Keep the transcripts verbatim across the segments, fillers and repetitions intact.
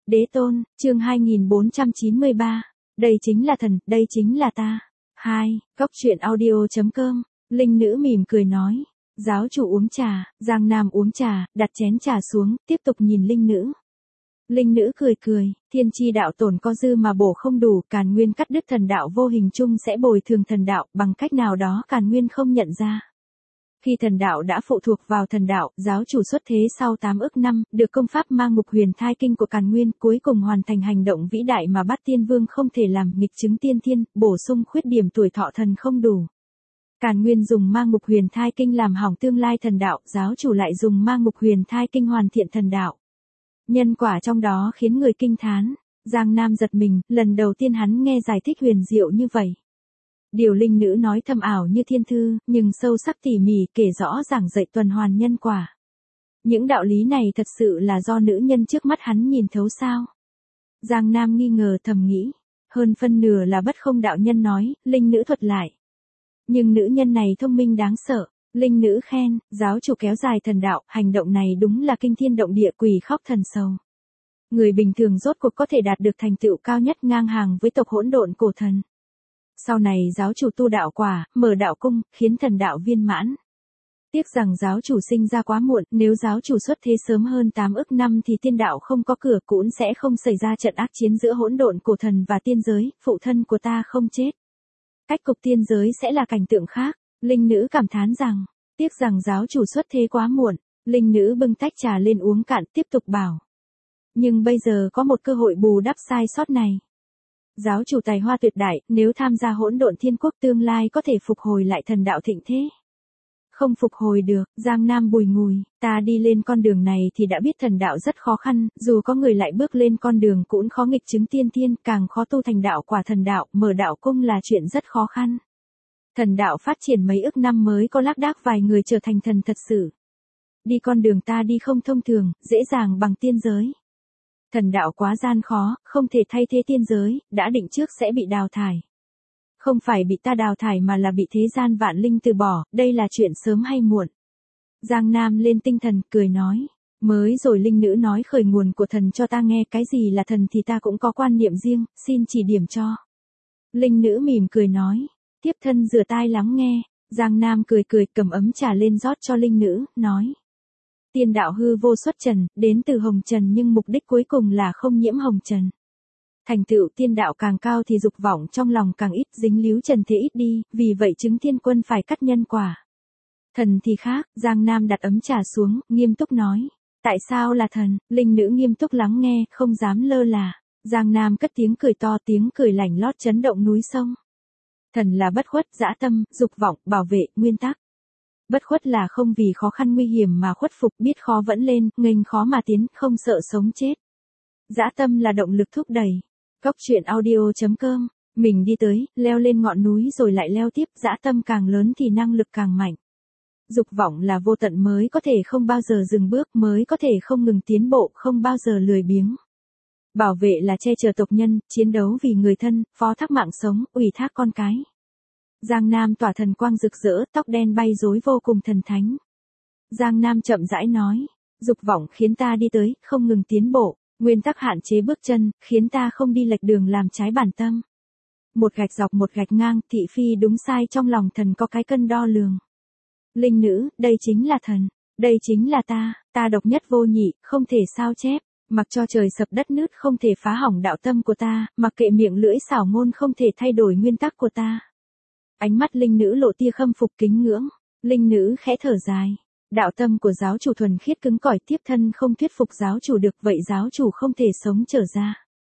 Đế tôn, chương hai nghìn bốn trăm chín mươi ba. Đây chính là thần, đây chính là ta. hai. Góc truyện audio chấm com. Linh nữ mỉm cười nói. Giáo chủ uống trà, Giang Nam uống trà, đặt chén trà xuống, tiếp tục nhìn linh nữ. Linh nữ cười cười, thiên chi đạo tổn có dư mà bổ không đủ, Càn Nguyên cắt đứt thần đạo vô hình chung sẽ bồi thường thần đạo, bằng cách nào đó Càn Nguyên không nhận ra. Khi thần đạo đã phụ thuộc vào thần đạo, giáo chủ xuất thế sau tám ức năm, được công pháp mang ngục huyền thai kinh của Càn Nguyên, cuối cùng hoàn thành hành động vĩ đại mà Bát Tiên Vương không thể làm, nghịch chứng tiên thiên, bổ sung khuyết điểm tuổi thọ thần không đủ. Càn Nguyên dùng mang ngục huyền thai kinh làm hỏng tương lai thần đạo, giáo chủ lại dùng mang ngục huyền thai kinh hoàn thiện thần đạo. Nhân quả trong đó khiến người kinh thán. Giang Nam giật mình, lần đầu tiên hắn nghe giải thích huyền diệu như vậy. Điều linh nữ nói thâm ảo như thiên thư, nhưng sâu sắc tỉ mỉ kể rõ giảng dạy tuần hoàn nhân quả. Những đạo lý này thật sự là do nữ nhân trước mắt hắn nhìn thấu sao? Giang Nam nghi ngờ thầm nghĩ. Hơn phân nửa là Bất Không đạo nhân nói, linh nữ thuật lại. Nhưng nữ nhân này thông minh đáng sợ. Linh nữ khen, giáo chủ kéo dài thần đạo, hành động này đúng là kinh thiên động địa, quỷ khóc thần sầu. Người bình thường rốt cuộc có thể đạt được thành tựu cao nhất ngang hàng với tộc hỗn độn cổ thần. Sau này giáo chủ tu đạo quả, mở đạo cung, khiến thần đạo viên mãn. Tiếc rằng giáo chủ sinh ra quá muộn, nếu giáo chủ xuất thế sớm hơn tám ức năm thì tiên đạo không có cửa, cũng sẽ không xảy ra trận ác chiến giữa hỗn độn cổ thần và tiên giới, phụ thân của ta không chết. Cách cục tiên giới sẽ là cảnh tượng khác. Linh nữ cảm thán rằng, tiếc rằng giáo chủ xuất thế quá muộn. Linh nữ bưng tách trà lên uống cạn, tiếp tục bảo. Nhưng bây giờ có một cơ hội bù đắp sai sót này. Giáo chủ tài hoa tuyệt đại, nếu tham gia hỗn độn thiên quốc tương lai có thể phục hồi lại thần đạo thịnh thế. Không phục hồi được, Giang Nam bùi ngùi, ta đi lên con đường này thì đã biết thần đạo rất khó khăn, dù có người lại bước lên con đường cũng khó nghịch chứng tiên thiên, càng khó tu thành đạo quả thần đạo, mở đạo cung là chuyện rất khó khăn. Thần đạo phát triển mấy ức năm mới có lác đác vài người trở thành thần thật sự. Đi con đường ta đi không thông thường, dễ dàng bằng tiên giới. Thần đạo quá gian khó, không thể thay thế tiên giới, đã định trước sẽ bị đào thải. Không phải bị ta đào thải mà là bị thế gian vạn linh từ bỏ, đây là chuyện sớm hay muộn. Giang Nam lên tinh thần, cười nói. Mới rồi linh nữ nói khởi nguồn của thần cho ta nghe, cái gì là thần thì ta cũng có quan niệm riêng, xin chỉ điểm cho. Linh nữ mỉm cười nói. Tiếp thân rửa tai lắng nghe. Giang Nam cười cười cầm ấm trà lên rót cho linh nữ, nói. Tiên đạo hư vô xuất trần, đến từ hồng trần nhưng mục đích cuối cùng là không nhiễm hồng trần. Thành tựu tiên đạo càng cao thì dục vọng trong lòng càng ít, dính líu trần thế ít đi, vì vậy chứng thiên quân phải cắt nhân quả. Thần thì khác, Giang Nam đặt ấm trà xuống, nghiêm túc nói. Tại sao là thần? Linh nữ nghiêm túc lắng nghe, không dám lơ là. Giang Nam cất tiếng cười to, tiếng cười lảnh lót chấn động núi sông. Thần là bất khuất, dã tâm, dục vọng, bảo vệ, nguyên tắc. Bất khuất là không vì khó khăn nguy hiểm mà khuất phục, biết khó vẫn lên, nghênh khó mà tiến, không sợ sống chết. Dã tâm là động lực thúc đẩy. Góc truyện audio chấm com. Mình đi tới, leo lên ngọn núi rồi lại leo tiếp, dã tâm càng lớn thì năng lực càng mạnh. Dục vọng là vô tận mới có thể không bao giờ dừng bước, mới có thể không ngừng tiến bộ, không bao giờ lười biếng. Bảo vệ là che chở tộc nhân, chiến đấu vì người thân, phó thác mạng sống, ủy thác con cái. Giang Nam tỏa thần quang rực rỡ, tóc đen bay rối vô cùng thần thánh. Giang Nam chậm rãi nói, dục vọng khiến ta đi tới, không ngừng tiến bộ, nguyên tắc hạn chế bước chân, khiến ta không đi lệch đường làm trái bản tâm. Một gạch dọc một gạch ngang, thị phi đúng sai, trong lòng thần có cái cân đo lường. Linh nữ, đây chính là thần, đây chính là ta, ta độc nhất vô nhị, không thể sao chép. Mặc cho trời sập đất nứt không thể phá hỏng đạo tâm của ta, mặc kệ miệng lưỡi xảo ngôn không thể thay đổi nguyên tắc của ta. Ánh mắt linh nữ lộ tia khâm phục kính ngưỡng. Linh nữ khẽ thở dài. Đạo tâm của giáo chủ thuần khiết cứng cỏi, tiếp thân không thuyết phục giáo chủ được, vậy giáo chủ không thể sống trở ra.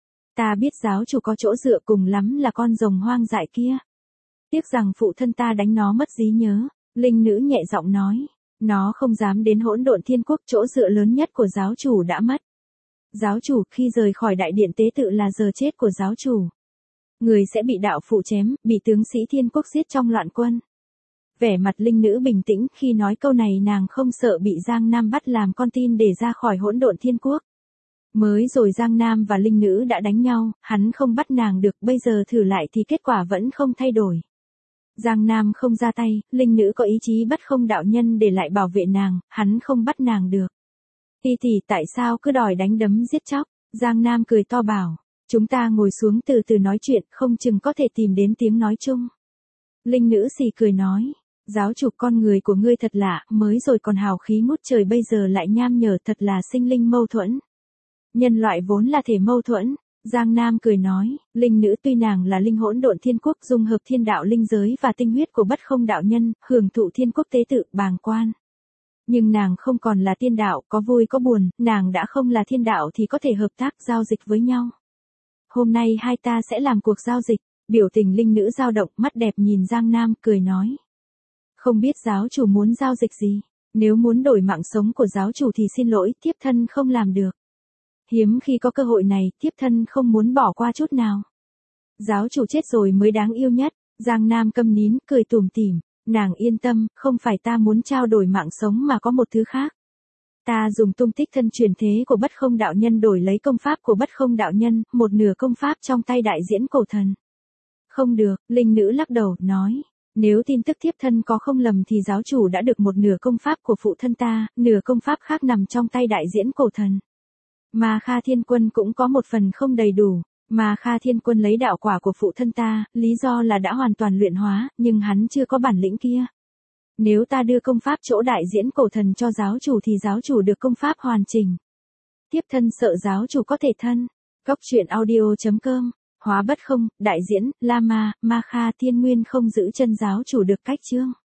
Ta biết giáo chủ có chỗ dựa, cùng lắm là con rồng hoang dại kia. Tiếc rằng phụ thân ta đánh nó mất trí nhớ. Linh nữ nhẹ giọng nói. Nó không dám đến hỗn độn thiên quốc, chỗ dựa lớn nhất của giáo chủ đã mất. Giáo chủ khi rời khỏi đại điện tế tự là giờ chết của giáo chủ. Người sẽ bị đạo phụ chém, bị tướng sĩ thiên quốc giết trong loạn quân. Vẻ mặt linh nữ bình tĩnh, khi nói câu này nàng không sợ bị Giang Nam bắt làm con tin để ra khỏi hỗn độn thiên quốc. Mới rồi Giang Nam và linh nữ đã đánh nhau, hắn không bắt nàng được, bây giờ thử lại thì kết quả vẫn không thay đổi. Giang Nam không ra tay, linh nữ có ý chí bắt không đạo nhân để lại bảo vệ nàng, hắn không bắt nàng được. Tỷ tỷ tại sao cứ đòi đánh đấm giết chóc? Giang Nam cười to bảo, chúng ta ngồi xuống từ từ nói chuyện, không chừng có thể tìm đến tiếng nói chung. Linh nữ xì cười nói, giáo chủ con người của ngươi thật lạ, mới rồi còn hào khí ngút trời bây giờ lại nham nhở, thật là sinh linh mâu thuẫn. Nhân loại vốn là thể mâu thuẫn. Giang Nam cười nói, linh nữ tuy nàng là linh hỗn độn thiên quốc dung hợp thiên đạo linh giới và tinh huyết của bất không đạo nhân, hưởng thụ thiên quốc tế tự bàng quan. Nhưng nàng không còn là tiên đạo, có vui có buồn, nàng đã không là thiên đạo thì có thể hợp tác giao dịch với nhau. Hôm nay hai ta sẽ làm cuộc giao dịch. Biểu tình linh nữ dao động, mắt đẹp nhìn Giang Nam, cười nói. Không biết giáo chủ muốn giao dịch gì, nếu muốn đổi mạng sống của giáo chủ thì xin lỗi, thiếp thân không làm được. Hiếm khi có cơ hội này, thiếp thân không muốn bỏ qua chút nào. Giáo chủ chết rồi mới đáng yêu nhất. Giang Nam câm nín, cười tủm tỉm, nàng yên tâm, không phải ta muốn trao đổi mạng sống mà có một thứ khác. Ta dùng tung tích thân truyền thế của bất không đạo nhân đổi lấy công pháp của bất không đạo nhân, một nửa công pháp trong tay đại diễn cổ thần. Không được, linh nữ lắc đầu, nói, nếu tin tức thiếp thân có không lầm thì giáo chủ đã được một nửa công pháp của phụ thân ta, nửa công pháp khác nằm trong tay đại diễn cổ thần. Mà Kha Thiên Quân cũng có một phần không đầy đủ, mà Kha Thiên Quân lấy đạo quả của phụ thân ta, lý do là đã hoàn toàn luyện hóa, nhưng hắn chưa có bản lĩnh kia. Nếu ta đưa công pháp chỗ đại diễn cổ thần cho giáo chủ thì giáo chủ được công pháp hoàn chỉnh. Tiếp thân sợ giáo chủ có thể thân. Cốc truyện audio chấm com. Hóa bất không, đại diễn, Lama, Ma Kha Thiên Nguyên không giữ chân giáo chủ được cách chương.